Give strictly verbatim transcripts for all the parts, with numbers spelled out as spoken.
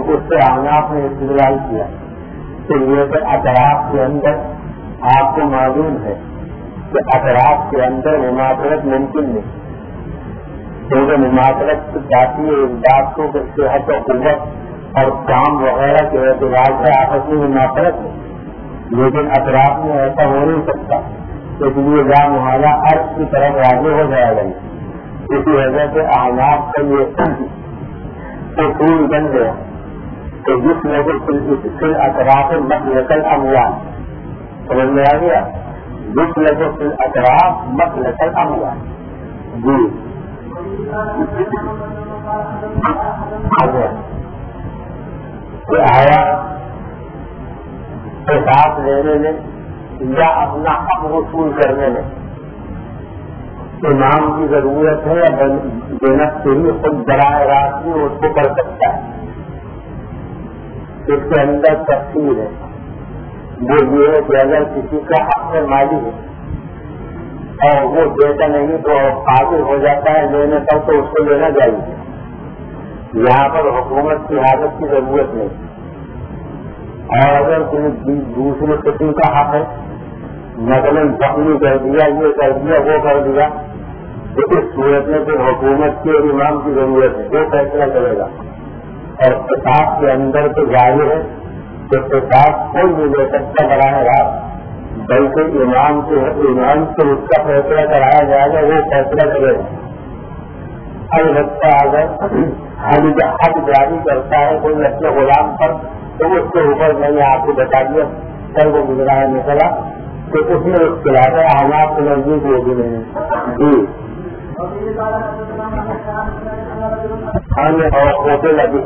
اس سے احناف نے استدلال کیا کہ یہ کہ اطراف کے اندر آپ کو معلوم ہے کہ اطراف کے اندر مماثلت ممکن نہیں، کیونکہ مماثلت چاہتی ہے اس بات کو کہ صحت و قوت اور کام وغیرہ کے اعتبار سے آپس میں مماثلت ہے، لیکن اطراف میں ایسا ہو نہیں سکتا، اس لیے لا محالہ عرض کی طرف راضی ہو جائے گا۔ اسی وجہ سے احناف کا یہ اصول بن گیا کہ جس لوگوں سے اطراف مسلکل اموال، سمجھ میں آ گیا، جس لوگوں سے اطراف مسلکل اموال۔ جی آیا حساب لینے میں یا اپنا حق وصول کرنے میں امام کی ضرورت ہے یا جنت سے ہی خود براہ راست میں اس کو کر سکتا ہے؟ اس کے اندر تفصیل ہے، وہ یہ ہے کہ اگر کسی کا حق میں مالی ہے اور وہ دیتا نہیں تو قابل ہو جاتا ہے لینے پر تو اس کو لینا چاہیے، یہاں پر حکومت کی حاجت کی ضرورت نہیں۔ اور اگر کوئی دوسرے قسم کا حق ہے، مثلاً زخمی کر دیا، یہ کر دیا، وہ کر دیا، تو اس صورت میں پھر حکومت کے اور امام کی ضرورت ہے، وہ فیصلہ کرے گا۔ اور قصاص کے اندر تو ظاہر ہے کہ قصاص کوئی نہیں لے سکتا براہ راست، بلکہ امام سے امام سے اس کا فیصلہ کرایا جائے گا، وہ فیصلہ کرے گا۔ البتہ اگر حد جاری کرتا ہے کوئی اپنے غلام پر تو اس کے اوپر میں نے آپ کو بتا دیا کل وہ گزرا ہے نکلا تو اس میں اختلاف ہے، احناف کے نزدیک وہ بھی نہیں۔ جی ہمیں اور ہوتے لگے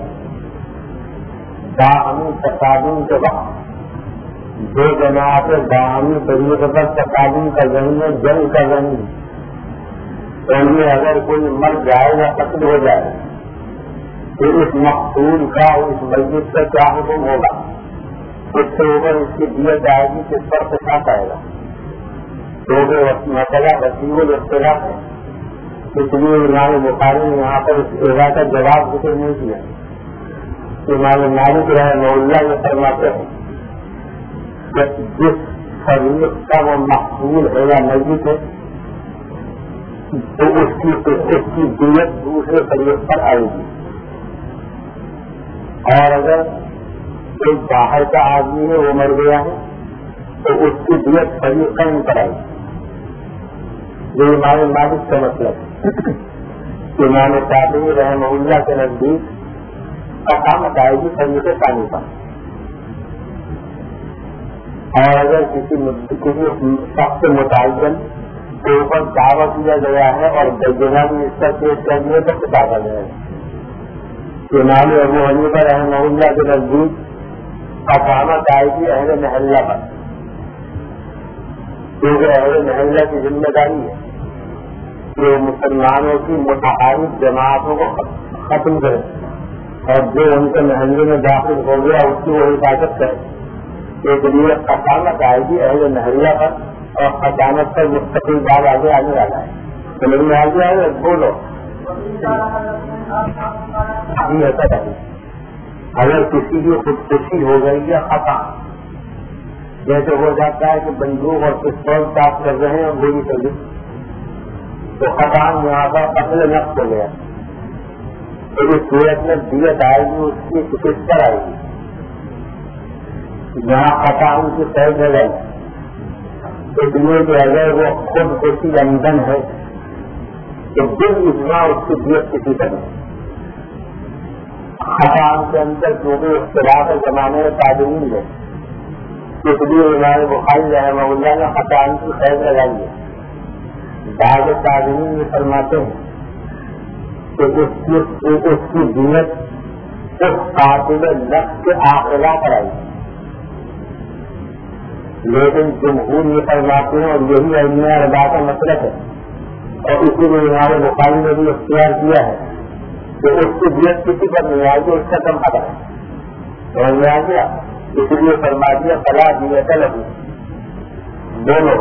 باہمی تصادم کے وقت دو جماعت باہمی طریقے پر تصادم کر رہی ہیں، جنگ کر رہی ہیں، ان میں اگر کوئی مر جائے یا قتل ہو جائے تو اس مقتول کا اس میت کا کیا حکم ہوگا؟ اس سے اوپر اس کی دیت آئے گی، کس پر قصاص آئے گا؟ تو مسئلہ وسیع الاختلاف ہے، اس لیے امام بخاری نے یہاں پر اس ایرا کا جواب ذکر نہیں کیا۔ امام مالک رحمہ اللہ یہ فرماتے ہیں کہ جس فریق کا وہ مقتول ہے یا میت ہے تو اس کی اس کی دیت دوسرے فریق پر آئے گی، اور اگر کوئی باہر کا آدمی ہے وہ مر گیا ہے تو اس کی دیت فریقین پر آئے گی۔ یہ امام مالک کا مطلب ہے۔ امام شافعی رحمہ اللہ کے نزدیک قسامت آئے گی فریق ثانی پر، اور اگر کسی کسی شخص متعین کے اوپر دعویٰ کیا گیا ہے اور بینہ بھی اس کا پیش کر دیا تو قصاص آ جائے گا۔ امام ابو حنیفہ رحمہ اللہ کے نزدیک قسامت آئے گی اہل محلہ پر، کیونکہ اہل محلہ کی ذمہ داری ہے کہ مسلمانوں کی متحارب جماعتوں کو ختم کرے اور جو ان کے محلے میں داخل ہو گیا اس کی وہ حفاظت کرے۔ ایک لیے قسامت آئے گی اہل محلہ پر، اور قسامت پر مستقل بات آگے آنے والا ہے۔ سمجھ میں آ گیا ہے؟ بولو ابھی ایسا نہیں، اگر کسی کی خودکشی ہو گئی یا خطا، جیسے ہو جاتا ہے کہ بندوق اور پستول صاف کر رہے ہیں اور گولی کر گئی تو خطا یہاں پر قتل نفس ہو گیا، تو اس صورت میں دیت آئے گی اس کی کس پر آئے گی؟ جہاں خطا ان کی طے جگہ اس لیے کہ اگر وہ خود کسی لندن ہے تو دل اجماع اس کی دیت کسی طرح خطا کے اندر جو بھی اختلاف زمانے میں تعلیم ہے، اس لیے امام بخاری رحمہ اللہ نے خطا کی قید لگائی ہے۔ بعض تعلیم میں فرماتے ہیں کہ اس کی اس کی دیت اس قاتل نفس کے آخرہ پر آئی، لیکن جمہور یہ فرماتے ہیں اور یہی علم اربا کا مطلب ہے، اور اسی لیے امام بخاری نے بھی اختیار کیا ہے کہ اس کی دیت کسی پر نہیں آئے گی، اس کا کم خطا ہے، سمجھ میں آ گیا؟ اسی لیے فرما دیا فلا دیت لہو۔ بولو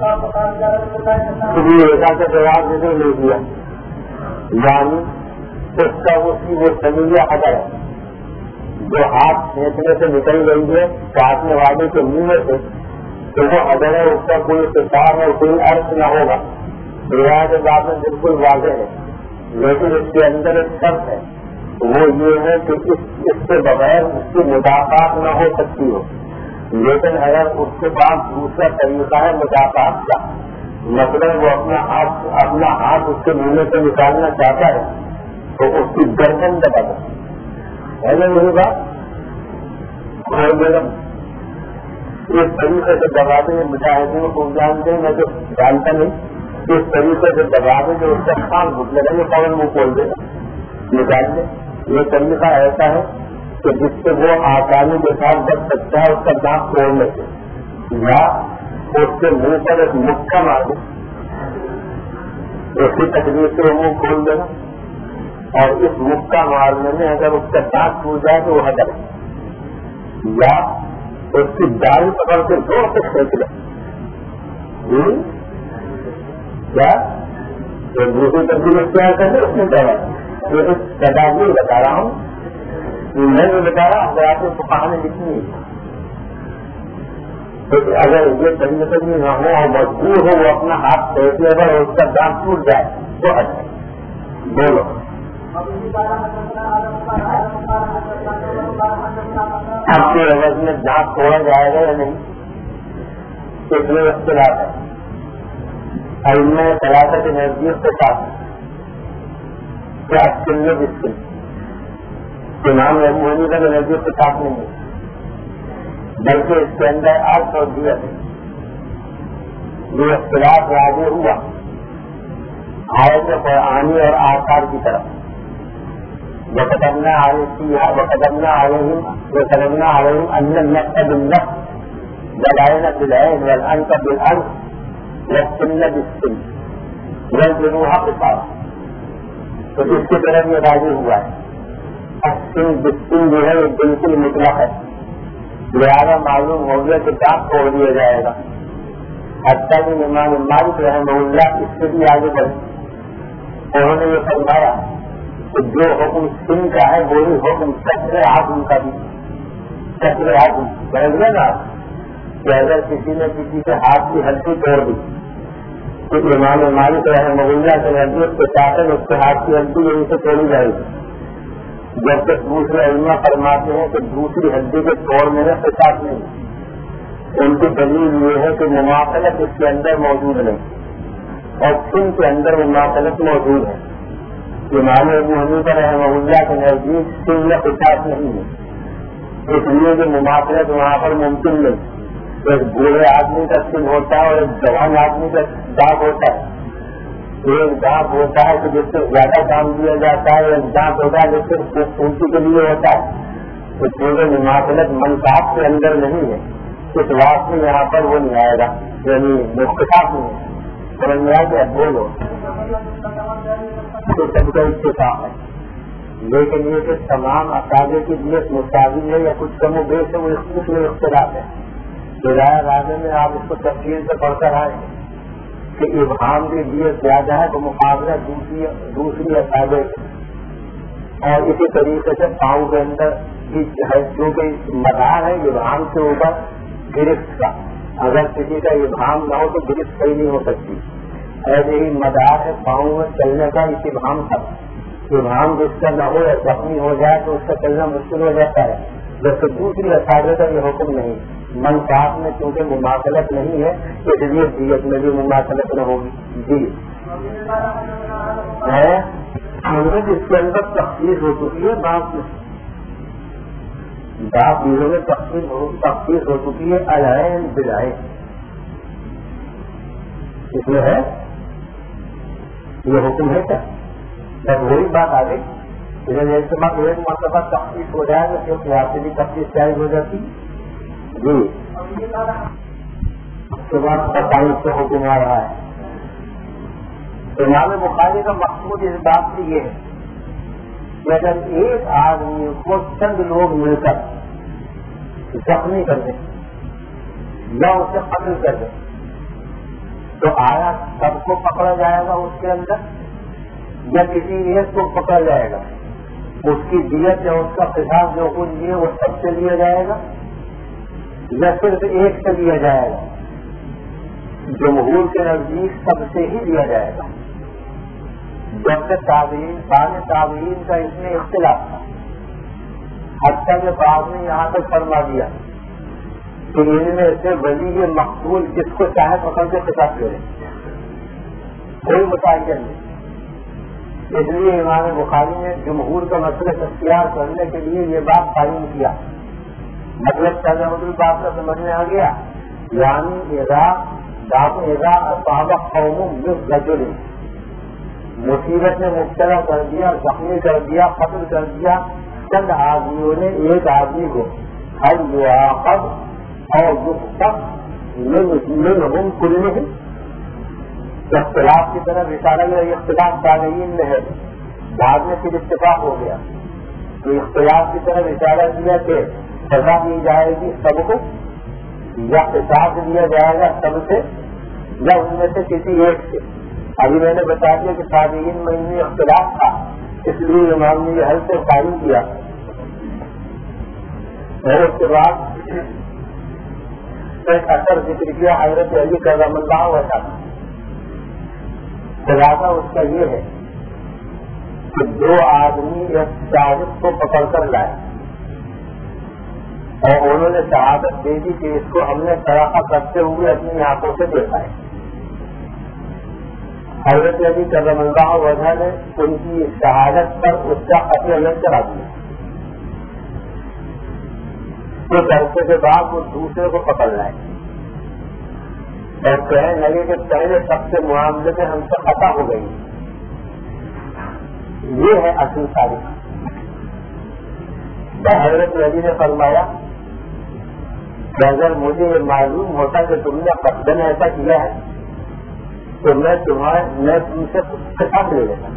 ایسا کا جواب ذکر نہیں دیا، یعنی اس کا اسی وہ سمیہ حدر ہے جو ہاتھ کھینچنے سے نکل گئی ہے کاٹنے والے کے منہ میں سے، تو وہ حدر ہے، اس کا کوئی اتفاق اور کوئی ارتھ نہ ہوگا، روایت بات میں بالکل واضح ہے، لیکن اس کے اندر ایک شرط ہے، وہ یہ ہے کہ اس اس کے بغیر اس کی مدافعت نہ ہو سکتی ہو، لیکن اگر اس کے پاس دوسرا طریقہ ہے مدافعت کا، مطلب وہ اپنا ہاتھ اپنا ہاتھ اس کے منہ سے نکالنا چاہتا ہے تو اس کی گردن دبا دے، ہے نا میری بات؟ اس طریقے سے دبا دیں مجاہدین کو جانتے ہیں، میں تو جانتا نہیں، اس طریقے سے دبا دیں جو اس کا خان گھٹ لگا یہ فوراً منہ کھول دے گا، نکال دے۔ یہ طریقہ ایسا ہے کہ جس سے وہ آسانی کے ساتھ بچ سکتا ہے اس کا دانت توڑنے سے، یا اس کے منہ پر ایک مکہ مار دے، اسی تکلیف سے وہ منہ کھول دے گا، اور اس مکہ مارنے میں اگر اس کا دانت ٹوٹ جائے تو وہ حدر ہے، یا اس کی داڑھی پکڑ کے زور سے کھینچ لے، کیا دوسری تبدیل اختیار کر لے، اس نے کہا یہ ایک تدابیر بتا رہا ہوں، میں جو بتا رہا ہوں آپ کو کہانی لکھنی ہے، اگر یہ طریقے سے نہ ہو اور مجبور ہو وہ اپنا ہاتھ پھینک لے اور اس کا دانت ٹوٹ جائے تو حد ہے۔ بولو آپ کے عوض میں دانت توڑا جائے گا یا نہیں، اس میں اختلاف ہے، اور ان میں طلاق کے نزدیک کے ساتھ کیا سننے جس کے نام ابو حنیفہ کے نزدیک کے ساتھ نہیں ہے، بلکہ اس کے اندر عرض اور دیت ہے، یہ اختلاف واضح ہوا آیت قرآنی اور آثار کی طرف، وقدمنا علیہ وقدمنا علیہم وقدمنا علیہم ان النفس بالنفس والعین بالعین والانف بالانف والسن بالسن والجروح قصاص، تو اس کی طرف یہ راضی ہوا ہے، السن بالسن جو ہے یہ بالکل مطلق ہے، لہٰذا معلوم ہو گیا کہ دانت توڑ دیا جائے گا، حتیٰ کہ امام مالک رحمہ اللہ اس سے بھی آگے بڑھے، انہوں نے یہ فرمایا کہ جو حکم سن کا ہے وہی حکم سچر آدمی کا بھی، سچر آدمی سمجھ گئے نا، کہ اگر کسی نے کسی کے ہاتھ کی ہڈی توڑ دی تو امام مالک رحمہ اللہ کے نزدیک کے ساتھ اس کے ہاتھ کی ہڈی یہیں سے توڑی جائے گی، جبکہ دوسرے علماء فرماتے ہیں کہ دوسری ہڈی کے توڑنے میں قصاص نہیں، ان کی دلیل یہ ہے کہ مماثلت اس کے اندر موجود نہیں اور سن کے اندر مماثلت موجود ہے، امام ابو حنیفہ رحمہ اللہ کے نزدیک سن میں قصاص نہیں ہے، اس لیے کہ مماثلت وہاں پر ممکن نہیں، ایک بوڑھے آدمی کا سن ہوتا ہے اور ایک جوان آدمی کا دانت ہوتا ہے، ایک دانت ہوتا ہے کہ جس سے زیادہ کام دیا جاتا ہے، ایک دانت ہوتا ہے جس سے خوبصورتی کے لیے ہوتا ہے، تو چونکہ مماثلت منصاف کے اندر نہیں ہے اس واسطے یہاں پر وہ نہیں آئے گا، یعنی مختلف نہیں ہے، سمجھ میں آ گیا؟ بولو تو سب کا اتفاق ہے، لیکن یہ کہ تمام اقاضے کی نیت مساوی ہے یا کچھ کم و بیش ہے وہ اس میں اختلاف ہے، ہدایہ راجے میں آپ اس کو تفصیل سے پڑھ کر آئے کہ ابہام کی دیت زیادہ ہے تو مقابلہ دوسری دوسری اقاضے اور اسی طریقے سے پاؤں کے اندر جو کہ مدار ہے ابہام کے اوپر گرفت کا، اگر کسی کا ابہام نہ ہو تو گرفت صحیح نہیں ہو سکتی، ایسے ہی مدار ہے پاؤں میں چلنے کا اس ابہام تھا، ابہام جس کا نہ ہو یا زخمی ہو جائے تو اس کا چلنا مشکل ہو جاتا ہے، جبکہ دوسری اقاضے کا یہ حکم نہیں، منصاف میں چونکہ مماثلت نہیں ہے اس لیے دیت میں بھی مماثلت نہ ہوگی، جی ہے جس کے اندر تخصیص ہو چکی ہے، باپ باپ چیزوں میں تخصیص ہو چکی ہے، العین بالعین اس میں ہے یہ حکم ہے کیا؟ بس وہی بات آ گئی، ایک مرتبہ تخصیص ہو جائے تو ایک لحاظ سے بھی تخصیص جائز ہو جاتی جی، اس کے بعد ستائیس سے حکم آ رہا ہے۔ امام بخاری کا مقصود اس بات سے یہ ہے کہ اگر ایک آدمی کو چند لوگ مل کر زخمی کر دیں یا اسے قتل کر دیں تو آیا سب کو پکڑا جائے گا اس کے اندر یا کسی ایک کو پکڑا جائے گا؟ اس کی دیت یا اس کا قصاص جو کچھ لیے وہ سب سے لیا جائے گا یا صرف ایک سے لیا جائے گا؟ جمہور کے نزدیک سب سے ہی لیا جائے گا، جبکہ تابعین بعض تابعین کا اس میں اختلاف تھا، حتیٰ کہ بعض نے یہاں تک فرما دیا کہ ان میں سے ولی مقبول جس کو چاہے پکڑ کے قصاص لے لیں، کوئی متعین نہیں۔ اس لیے امام بخاری نے جمہور کا مسئلہ اختیار کرنے کے لیے یہ بات قائم کیا۔ مطلب پہلے مطلب بات کا سمجھ میں آ گیا، یعنی اذا اذا اصاب قوم برجل، مصیبت میں مبتلا کر دیا، زخمی کر دیا، قتل کر دیا چند آدمیوں نے ایک آدمی کو، ہر یعاقب اور یقتص منہم کلہم، اختلاف کی طرف اشارہ گیا، اختلاف تابعین میں ہے، بعد میں پھر اتفاق ہو گیا تو اختلاف کی طرف اشارہ کیا کہ سزا دی جائے گی سب کو یا قصاص دیا جائے گا سب سے یا ان میں سے کسی ایک سے۔ ابھی میں نے بتا دیا کہ تابعین میں ان میں اختلاف تھا، اس لیے امام نے یہ حل سے قائم کیا۔ اور اس کے بعد ایک اثر ذکر کیا حضرت علی کرم اللہ وجہ، خلاصہ اس کا یہ ہے کہ دو آدمی ایک شہادت کو پکڑ کر لائے اور انہوں نے شہادت دے دی کہ اس کو ہم نے سراخا کرتے ہوئے اپنی آنکھوں سے دیکھا ہے۔ حضرت علی کرم اللہ وجہ نے ان کی شہادت پر اس کا قتل علم کرا دیا۔ تو عرصے کے بعد وہ دوسرے کو پکڑ لائے اور کہنے لگے کہ پہلے سب سے معاملے میں ہم سے خطا ہو گئی۔ یہ ہے اصل تاریخ۔ حضرت علی نے فرمایا کہ اگر مجھے یہ معلوم ہوتا کہ تم نے قصدن ایسا کیا ہے تو میں تمہارے میں تم سے قصاص لے لیتا،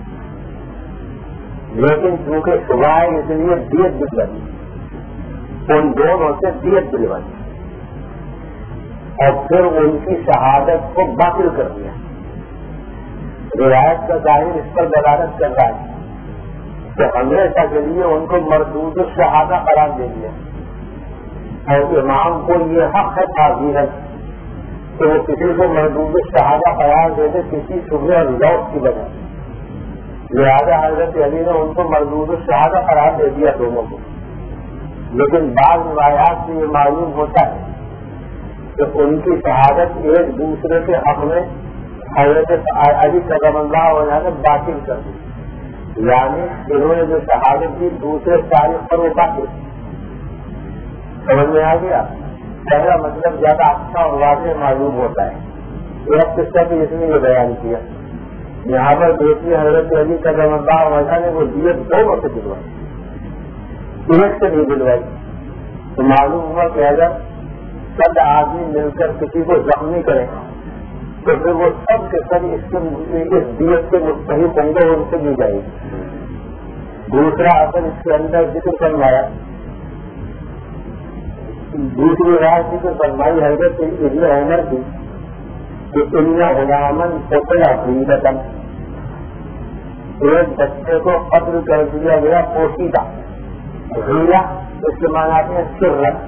لیکن چونکہ صبح ہے اس لیے دیت دلوائی، ان دونوں سے دیت دلوائی اور پھر ان کی شہادت کو باطل کر دیا۔ روایت کا ظاہر اس پر دلالت کر رہا ہے کہ ہمیشہ کے لیے ان کو مردود شہادہ قرار دے دیا، اور امام کو یہ حق ہے تعزیرت کہ وہ کسی کو مردود شہادہ قرار دے دے کسی شبہ اور ذوق کی وجہ، لہٰذا حضرت علی نے ان کو مردود شہادہ قرار دے دیا دونوں کو۔ لیکن بعض روایات سے یہ معلوم ہوتا ہے کہ ان کی شہادت ایک دوسرے کے حق میں حضرت علی کرم اللہ وجہ نے باطل کر دی، یعنی انہوں نے جو شہادت دی دوسرے تاریخ پر وہ باطل۔ سمجھ میں آ گیا؟ پہلا مطلب زیادہ اچھا اور واضح معلوم ہوتا ہے۔ ایک قصہ بھی اس نے یہ بیان کیا، یہاں پر دیکھیے حضرت علی کرم اللہ وجہ نے وہ دیت دونوں سے دلوائی، ایک سے نہیں دلوائی، تو معلوم ہوا کہ اگر چند آدمی مل کر کسی کو زخمی کریں تو پھر وہ سب کے سب اس کے اس دیت کے مستحق ہوں گے، ان سے دی جائے گی۔ دوسرا اثر اس کے اندر ذکر کروایا، دوسری رائے ذکر فرمائی حضرت ابن عمر کی کہ ان غلامن قتل حقیقتاً، ایک بچے کو قتل کر دیا گیا پوشیدہ، غیرہ اس کے معنی ہے سرن،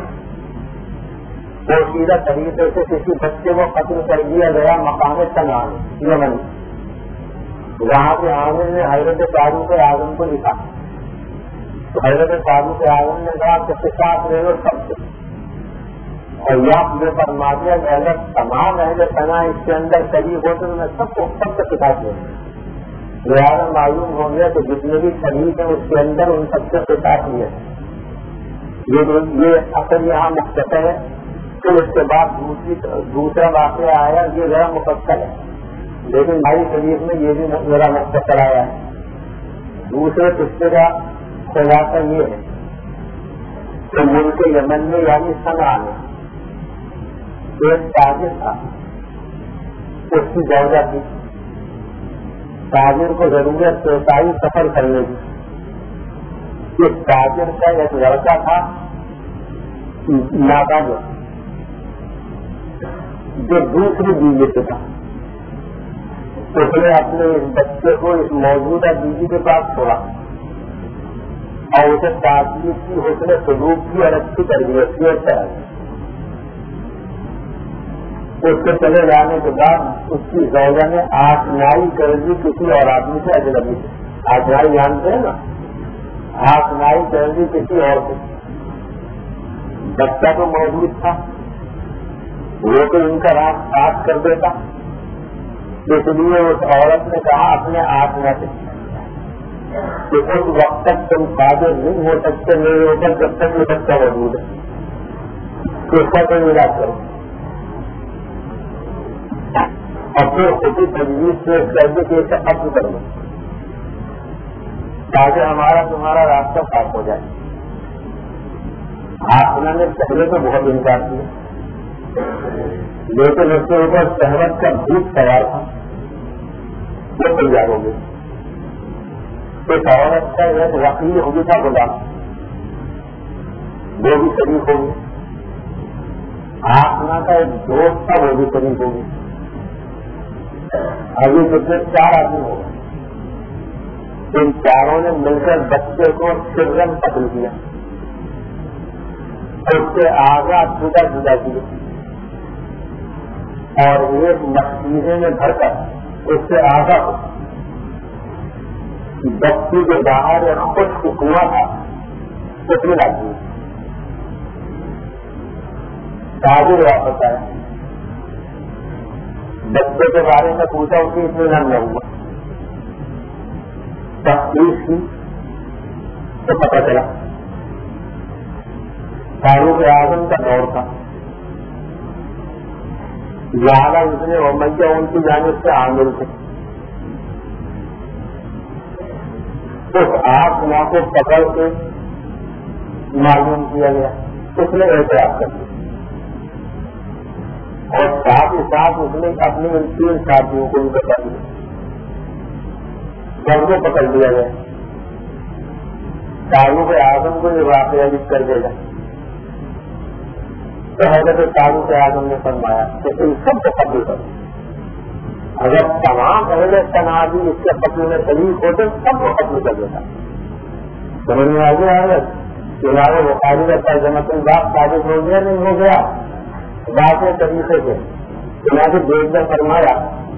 پوشیدہ طریقے سے کسی بچے کو قتل کر دیا گیا مقام صنعان یمن۔ وہاں کے عامل نے حضرت فاروق اعظم کو لکھا تو حضرت فاروق اعظم نے کہا کہ قصاص لے لو سب سے، اور یہ مجھے فرما دیا کہ اگر تمام اہل صنع اس کے اندر شریک ہوتے تو میں سب کو سب سے قصاص لوں گا۔ لہٰذا معلوم ہو گیا کہ جتنے بھی شریک ہیں اس کے اندر ان سب سے قصاص لیے۔ یہ اصل یہاں مختصر ہے، پھر اس کے بعد دوسری دوسرا واقعہ آیا، یہ ذرا مفصل ہے، لیکن بھائی شریف میں یہ بھی ذرا مختصر آیا ہے۔ دوسرے قصے کا خلاصہ یہ ہے کہ ملک یمن میں یعنی صنعا میں ایک تاجر تھا، اس کی جگہ تھی، تاجر کو ضرورت پیش آئی سفر کرنے کی۔ اس تاجر کا ایک لڑکا تھا نابالغ جو دوسری بیوی سے تھا، اس نے اپنے اس بچے کو اس موجودہ بیوی کے پاس چھوڑا اور اسے تعلیم کی، حسن سلوک کی اور اچھی تربیت کی اور چاہیے. اس کے چلے جانے کے بعد اس کی زوجہ نے آسمائی کر دی کسی اور آدمی سے اجنبی سے. آسمائی جانتے ہیں نا، آسمائی کر دی کسی اور سے. بچہ تو موجود تھا، وہ تو ان کا راز پاس کر دیتا، اس لیے اس عورت نے کہا اپنے آسما سے کہ اس وقت تک تم قادر نہیں ہو سکتے میرے اوپر جب تک یہ بچہ موجود ہے، تو اس کا کوئی علاج کرو. اور پھر خودی تجویز سے کر کے کہ اسے ختم کر دو تاکہ ہمارا تمہارا راستہ صاف ہو جائے. آسما نے پہلے تو بہت انکار کیا، لیکن اس کے اوپر شہرت کا بھوت سوار تھا، وہ تیار ہو گئی. ایک عورت کا ایک وکیل ہوگی تھا غلام، وہ بھی شریک ہوگی. آسما کا ایک دوست تھا، وہ بھی شریک ہوگی. ابھی کتنے چار آدمی ہو گئے. ان چاروں نے مل کر بچے کو سرن قتل کیا، اس کے آزاد جدا جدا کیے اور ایک مشکیزے میں بھر کر اس سے آزاد بچی کے باہر ایک خشک کنواں تھا اس میں ڈال دیا. تاجر واپس آیا، بچے کے بارے میں پوچھا، اس کی اطمینان نہ ہوا. تفتیش کی تو پتہ چلا فاروق اعظم کا دور تھا. زیادہ اس نے امیہ ان کی جانب سے عامل تھے. اس آسما کو پکڑ کے معلوم کیا گیا، اس نے احتیاط کر دیا اور ساتھ ہی ساتھ اس نے اپنی ان تین ساتھیوں کو بھی بتا دیا، سب کو پکڑ لیا گیا. فاروق اعظم کو یہ واقعہ لکھ کر دے گا تو حضرت فاروق اعظم نے فرمایا کہ ان سب کو قتل کرو. اگر تمام اہل تنازع اس کے قتل میں شریک ہوتے سب کو قتل کر دیتا. سمجھ میں آ گیا ہے چنانچہ بخاری کا ترجمہ الباب ثابت ہو گیا نہیں ہو گیا واقع طریقے سے. چنانچہ دیکھ کر فرمایا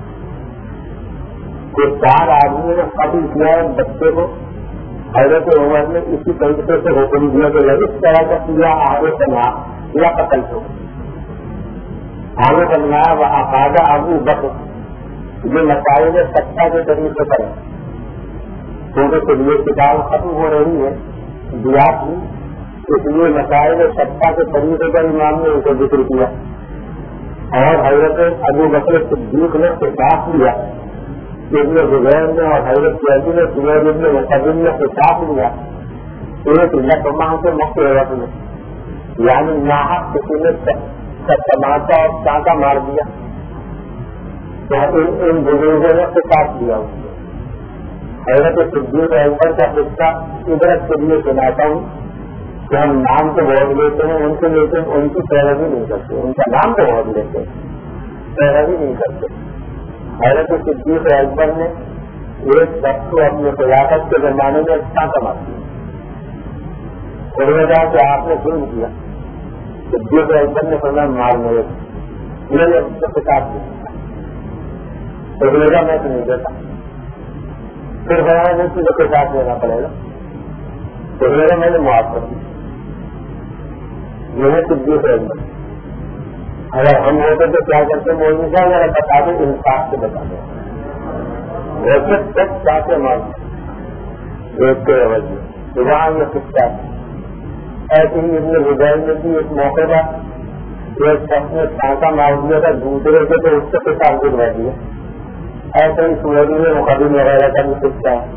کہ چار آدمی نے قتل کیا ہے بچے کو. حضرت عمر نے اسی طریقے سے حکم دیا کہ اس طرح کا کیا آگے چلا یا قتل ہو. آگے بنوایا وہ افادہ ابو بکر جو مسائل سچا کے طریقے پر ہے کیونکہ یہ کتاب ختم ہو رہی ہے دیا کی، اس لیے مسائل سچا کے طریقے پر امام نے ان کو ذکر کیا. اور حضرت ابو بکر صدیق نے خطاب لیا، ابن زبیر نے اور حضرت علی نے زبیر ابن مقدم نے خطاب لیا. ایک لقمہ کے مقصد میں یعنی ناحق کسی نے تماچا اور چانکا مار دیا تو ان بزرگوں نے خطاب دیا. حضرت صدیق اکبر کا قصہ عبرت کے لیے سناتا ہوں کہ ہم نام تو بہت لیتے ہیں ان سے، لیکن ان کی پیروی نہیں کرتے. ان کا نام تو بہت لیتے ہیں، پیروی نہیں کرتے. حضرت صدیق اکبر نے ایک شخص کو اپنی خلافت کے زمانے میں چانکا مار دیا. انہوں نے کہا کہ آپ نے ظلم کیا. صدیق اکبر نے فرمایا مار میرے میں نے اس کو خطاب دیا. انہوں نے کہا میں تو نہیں دیتا. پھر فرمایا نہیں تجھے خطاب دینا پڑے گا. انہوں نے کہا میں نے معاف کر دیا. میں نے صدیق اکبر اگر ہم ہوتے تو کیا کرتے مولوی صاحب اگر بتا دیں انصاف سے بتا دیں ویسے سب چاہتے مار دیکھتے رہے وہاں یہ سچا ایسے ہی ابن زبیر نے بھی ایک موقع پر ایک شخص نے چھانکا مار دیا تھا دوسرے سے تو اس سے خطاب دلوا دیا. ایسے ہی سورجی میں مقدم وغیرہ کا بھی سچا ہے،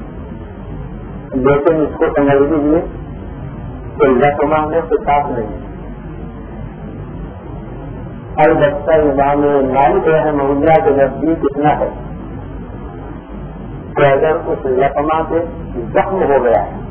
لیکن اس کو سمجھ لیجیے کہ لقمہ نے خطاب نہیں. البتہ امام مالک رحمہ اللہ کے نزدیک اتنا ہے کہ اگر اس لقمہ سے زخم ہو گیا ہے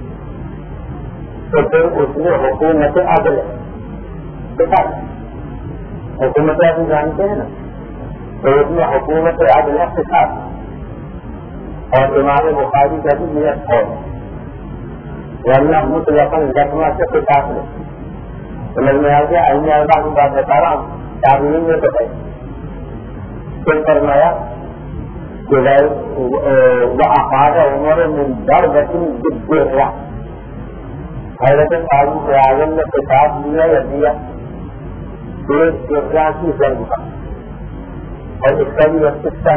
تو پھر اس میں حکومت عدل ہے. حکومت عدل جانتے ہیں نا، تو اس میں حکومت عدل کے ساتھ اور امام بخاری کا بھی یہ قول ہے ورنہ مطلقاً لکھنا سے پچاس لے سمجھ میں آ گیا. اللہ اللہ کی بات بتا رہا ہوں تعلیم میں تو ہے. پھر فرمایا کہ وہ افاد عمر میں ڈر بچی دے رہا. حضرت فاروق اعظم نے پچاس دیا یا دیا ایک درجہ کی جنگ کا اور اس کا بھی وقت ہے.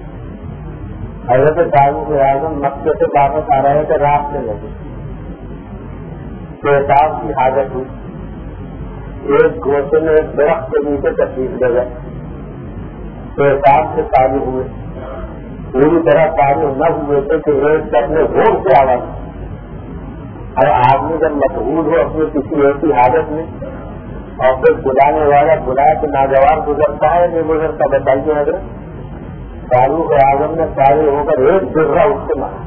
حضرت فاروق اعظم مکے سے واپس آ رہے تھے رات میں لگے پیشاب کی حاجت ہوئی. ایک گوشے میں ایک درخت کے نیچے تشریف لے گئے. پیشاب سے تعلق ہوئے پوری طرح تعلق نہ ہوئے تھے کہ ایک اپنے زور سے آواز. اور آدمی جب مشغول ہو اپنی کسی ایسی حالت میں اور پھر بلانے والا بلایا کہ ناگوار گزرتا ہے نہیں گزرتا بتائیے حضرت. فاروق اعظم نے سارے ہو کر ایک درہ اس سے مارا.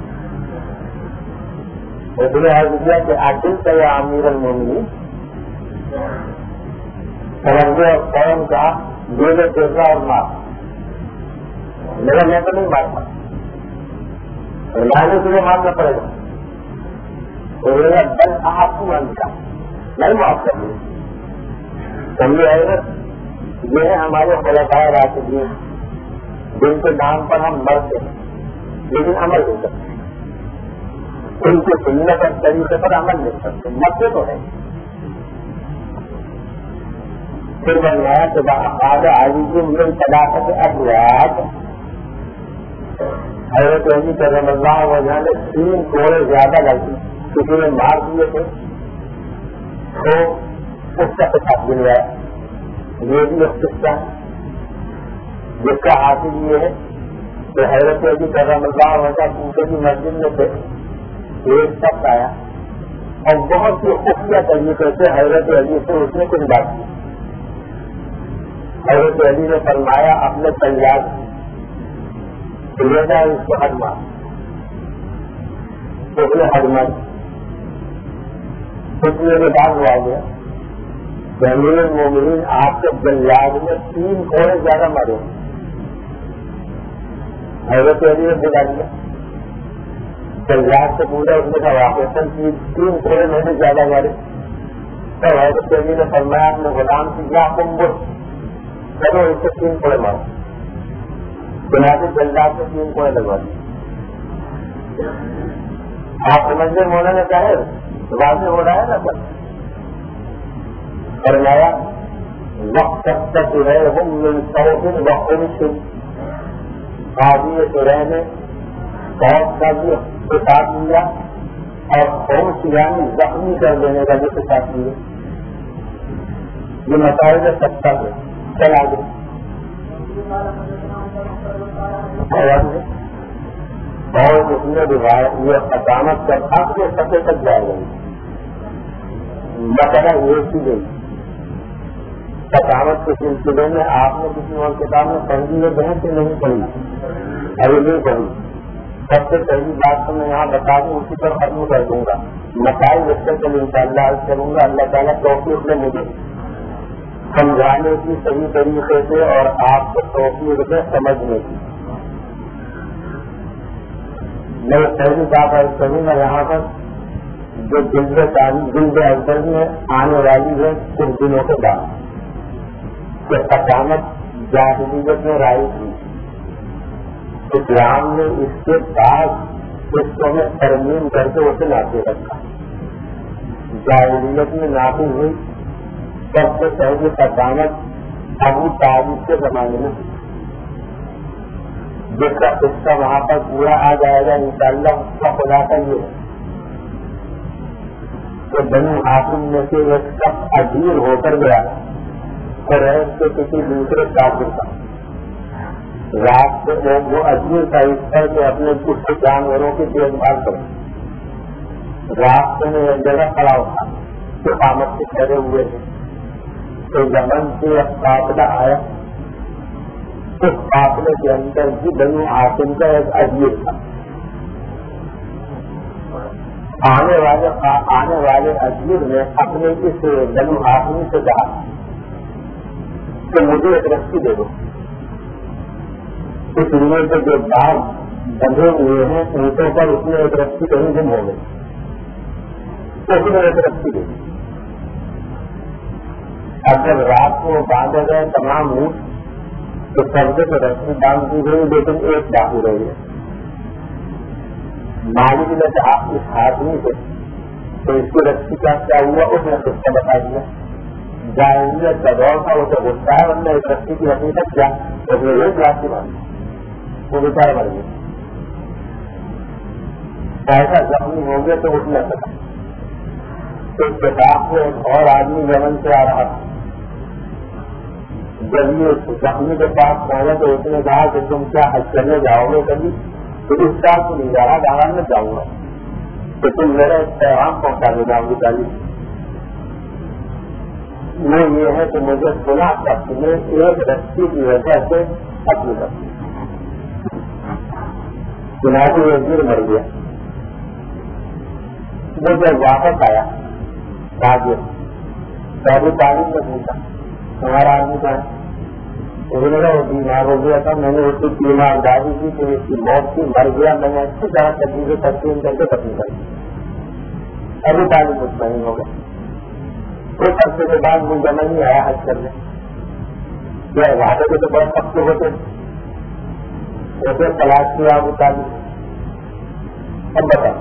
اس نے عرض کیا کہ عاقل کا یا امیر المومنین سمجھے اور فوراً کہا دو درہ اور مار. میرا میں تو نہیں مارتا لانے تجھے مارنا پڑے گا. بل آپ کو من کا نہیں معاف کر دیں. سمجھے حضرت یہ ہے ہمارے خلفائے راشدین جن کے نام پر ہم مرتے ہیں لیکن عمل نہیں کرتے. ان کے سنت اور طریقے پر عمل نہیں کرتے. مرتے تو ہے. پھر بنوایا کہ باقاعدہ عاجزی من صداقت ابواب. حضرت علی کرم اللہ وجہ نے تین کوڑے زیادہ لگی کسی نے مار دیے تھے تو اس کا پیسہ دلوایا. یہ بھی ایک قصہ جس کا حاصل یہ ہے کہ حضرت علی کرم اللہ وجہ پوچھے کی مسجد میں تھے. ایک شخص آیا اور بہت ہی خفیہ طریقے سے حضرت علی سے اس نے کچھ بات کی. حضرت علی نے فرمایا اپنے تیار لینا اس کو حد مار. اس نے حد مار کچھ میرے بعد ہوا گیا کہ امیر المومنین آپ کے بلیاد میں تین گھوڑے زیادہ مارے. حضرت علی نے بلا دیا بلیاد سے پوچھا اس نے کہا واقع تین گھوڑے میں نے زیادہ مارے. تو حضرت علی نے فرمایا اپنے غلام کی کیا تم بول چلو اس سے تین گھوڑے مارو. بنیادی بلیاد سے تین گھوڑے لگوا دیے. آپ سمجھے مولا نے کہا واضح ہو رہا ہے نا سر. فرمایا وقت تک جو ہے وہ سوچ وقت قاضی شرح نے بہت کا بھی ساتھ لیا اور بہت یعنی زخمی کر دینے کا بھی ساتھ لیا. یہ مسائل سچا ہے. چلا گیا اور اس نے یہ اچانک کر اپنے سطح تک جائے گئی. مسئلہ یہ کی گئی اچانک کے سلسلے میں آپ نے کسی اور کتاب میں پڑھی ہے بہن سے نہیں پڑھی ابھی نہیں پڑھی. سب سے پہلی بات تو میں یہاں بتا دوں اسی پر ختم کر دوں گا. مسائل اس سے ان شاء اللہ عرض کروں گا. اللہ تعالیٰ توفیق نے مجھے سمجھانے کی صحیح طریقے سے اور آپ کو توفیق سے سمجھنے کی. میں پہلی بات عرض کروں گا یہاں پر جو جلد جلد اندر میں آنے والی ہے کچھ دنوں کے بعد کہ اچانک جاہلیت میں رائے تھی. اسلام نے اس کے بعد اس کو میں ترمیم کر کے اسے نافذ رکھا. جاہلیت میں نافذ ہوئی سب سے پہلے اچانک ابو طالب کے زمانے میں جس کا قصہ وہاں پر پورا آ جائے گا انشاءاللہ. اس کا خلاصہ یہ ہے کہ بنو ہاشم میں سے ایک شخص عجیب ہو کر گیا قریش کے کسی دوسرے کافر کا. رات کو وہ عجیب کا اس ہے کہ اپنے کچھ جانوروں کی دیکھ بھال کرے. رات کو میں ایک جگہ کھڑا ہوتا تو قامت سے کھڑے ہوئے تھے تو یمن سے ایک قافلہ آیا. اس قافلے کے اندر بھی بنو ہاشم کا ایک عجیب تھا. آنے والے آنے والے عجیب نے اپنے اس بنو ہاشم سے کہا کہ مجھے ایک رسی دے دو. اس لیے کے جو باغ بندھے ہوئے ہیں اونٹوں پر اس میں ایک رسی کہیں گم ہو گئی. تو اس نے ایک رسی دے دی. اب جب رات کو باندھے گئے تمام اونٹ تو سردے کو رسی باندھ دی گئی, لیکن ایک باقی رہی ہے. مالک نے کہا اس آدمی سے تو اس کی رسی کا کیا ہوا, اس نے خود سے بتا دیا. جاہلیت کا دور تھا, اسے غصہ ہے, ورنہ ایک رسی کی حقیقت کیا, اس نے ایک لاکھ کی باندھی, وہ بیچارہ مر گیا. ایسا زخمی ہو گیا تو اٹھ نہ سکا. تو اس کے بعد سے ایک اور آدمی یمن سے آ رہا تھا. جب یہ زخمی کے پاس پہنچا تو اس نے کہا کہ تم کیا حج کرنے جاؤ گے کبھی, تو اس سال کو نہیں جا رہا, داران میں جاؤں گا, تو تم میرا ایک پیغام پہنچا دے جاؤں گی. تعلیم میں یہ ہے کہ مجھے سنا تھا تمہیں ایک رسی کی وجہ سے اپنی رسی سنا کے ایک دن مر گیا. وہ جب واپس آیا آگے پہلی تعلیم میں پوچھا تمہارا آدمی کا ہے, انہوں نے وہ بیمار ہو گیا تھا, میں نے اس کی بیمار دادی کی تو اس کی موت کی, مر گیا, میں نے اچھی طرح تکلیفیں تقسیم کر کے ختم کر دی. ابھی تعلیم مطمئن ہو گیا. کچھ عرصے کے بعد وہ جمع نہیں آیا حج کرنے. یہ وعدے کے تو بڑے پکے ہوتے ایسے تلاش کیا ابو طالب. اب بتا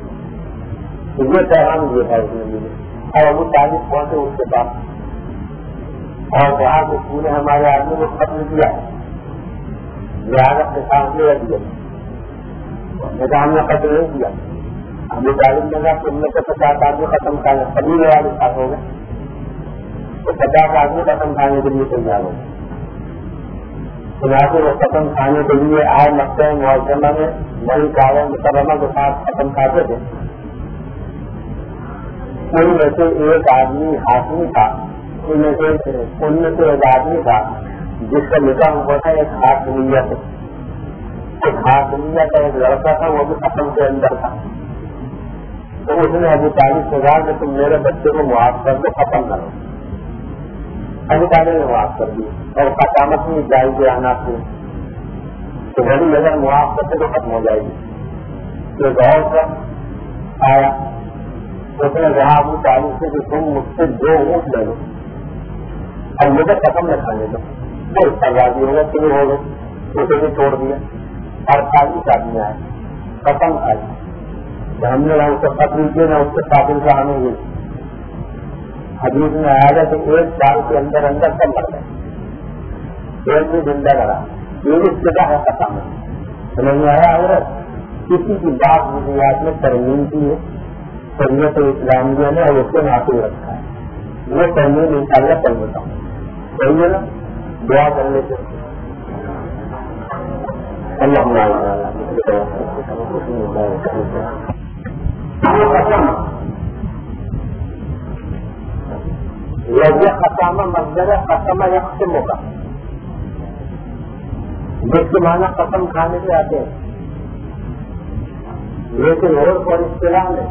یہ پیغام یہ تھا اس نے مجھے, اور ابو طالب پہنچے اس کے پاس اور کہا کہ تو نے ہمارے آدمی کو ختم کیا, لہٰذا کے فاصلے رکھ دیا. ہم نے ختم نہیں کیا. ابو طالب نے کہا تم نے تو پچاس آدمی ختم کھانے سبھی والے ساتھ ہو گئے, تو پچاس آدمی ختم کھانے کے لیے تیار ہو گئے. چنانچہ وہ ختم کھانے کے لیے آئے مکہ معظمہ میں نئی کاروں مکرمہ کے ساتھ ختم کھاتے تھے. ان میں سے ایک آدمی حاکم تھا, ان میں سے ان میں سے ایک آدمی تھا جس کا نکاح ہوا تھا ایک حاکمیہ سے. ایک حاکمیہ کا ایک لڑکا تھا, وہ بھی ختم کے اندر تھا. تو اس نے ابو طالب سے کہا کہ تم میرے بچے کو معاف کر دو, ختم کرو. ابو طالب نے معاف کر دی اور قسامت میں جائے گی آنا سے تو بڑی اگر معاف کرتے تو ختم ہو جائے گی. یہ غور کر آیا اس نے کہا ابو طالب سے کہ تم مجھ سے دو اونٹ لے لو اور مجھے ختم نہ کھانے دو. تو اس کا راضی ہوگا شروع ہو گئے, اسے بھی چھوڑ دیا. اور چالیس آدمی آئے, ختم کھائی. ہم نے نہ اس کو ختم کیے نہ اس کے قابل کا ہمیں یہ حدیث میں آیا گیا کہ ایک سال کے اندر اندر سب مر گئے, ایک بھی زندہ رہا. یہ اس جگہ ہے ختم سمجھ میں آیا. عورت کسی کی بات مجھے یاد میں ترمیم کی ہے, شریعت اسلامیہ نے اور اس کو نافذ رکھا ہے. وہ ترمیم ان شاء اللہ کر لیتا ہوں, صحیح ہے نا. دعا کر لیتے لذیذ ختم مصدر ختم یختم ہوگا, جس کے معنی ختم کھانے سے آتے ہیں. لیکن اور پر اصطلاح میں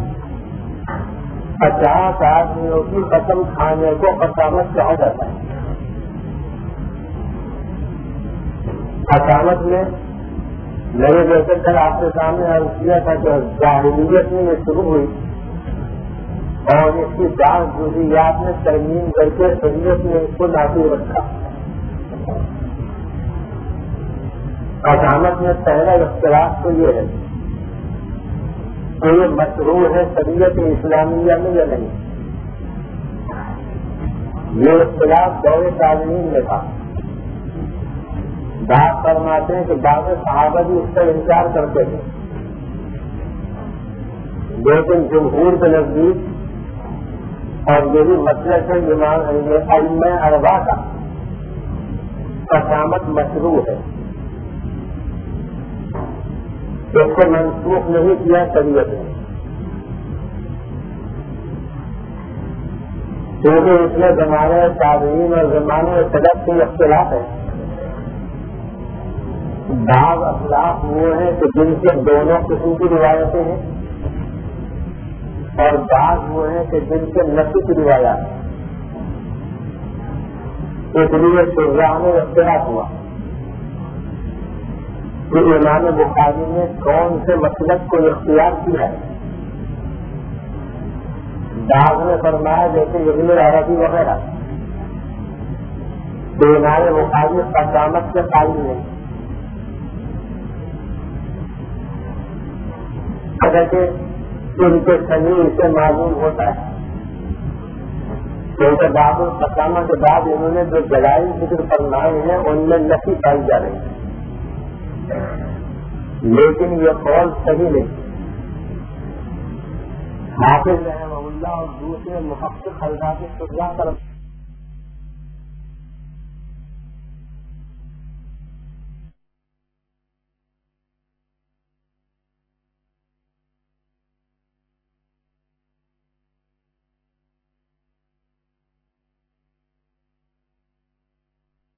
پچاس آدمیوں کی ختم کھانے کو قسامت کہا جاتا ہے. قسامت میں میرے جیسے کل آپ کے سامنے عرض کیا تھا کہ جاہلیت میں یہ شروع ہوئی اور اس کی بعض جزیات میں ترمیم کر کے شریعت نے اس کو نافذ رکھا. قسامت میں پہلا اختلاف تو یہ ہے کہ یہ مشروع ہے شریعت اسلامیہ میں یا نہیں. یہ اختلاف دور تعلیم میں تھا. بات فرماتے ہیں کہ بعض صحابہ بھی اس کا انکار کرتے تھے, لیکن جمہور کے نزدیک اور یہ بھی مطلب ہے امام ائمہ اربعہ کا قسامت مشروع ہے. اس کو منسوخ نہیں کیا شریعت نے, کیونکہ اس میں زمانے تابعین اور زمانے سلف کے اختلاف ہے. بعض اخلاق وہ ہیں کہ جن سے دونوں قسم کی روایتیں ہیں اور بعض وہ ہیں کہ جن سے نفی کی روایات ہیں. اس لیے شراح میں اختلاف ہوا کہ امام بخاری نے کون سے مسلک کو اختیار کیا ہے. بعض نے فرمایا جیسے ابن العربی وغیرہ تو ہمارے مخالف قسامت کے قائل نہیں، اگرچہ ان کے صحیح سے معلوم ہوتا ہے کیونکہ باب القسامہ کے بعد انہوں نے جو دلائل ذکر فرمائے ہیں ان میں نفی پائی جا رہی ہے، لیکن یہ قول صحیح نہیں۔ حافظ رحمہ اللہ اور دوسرے محقق حضرات طرف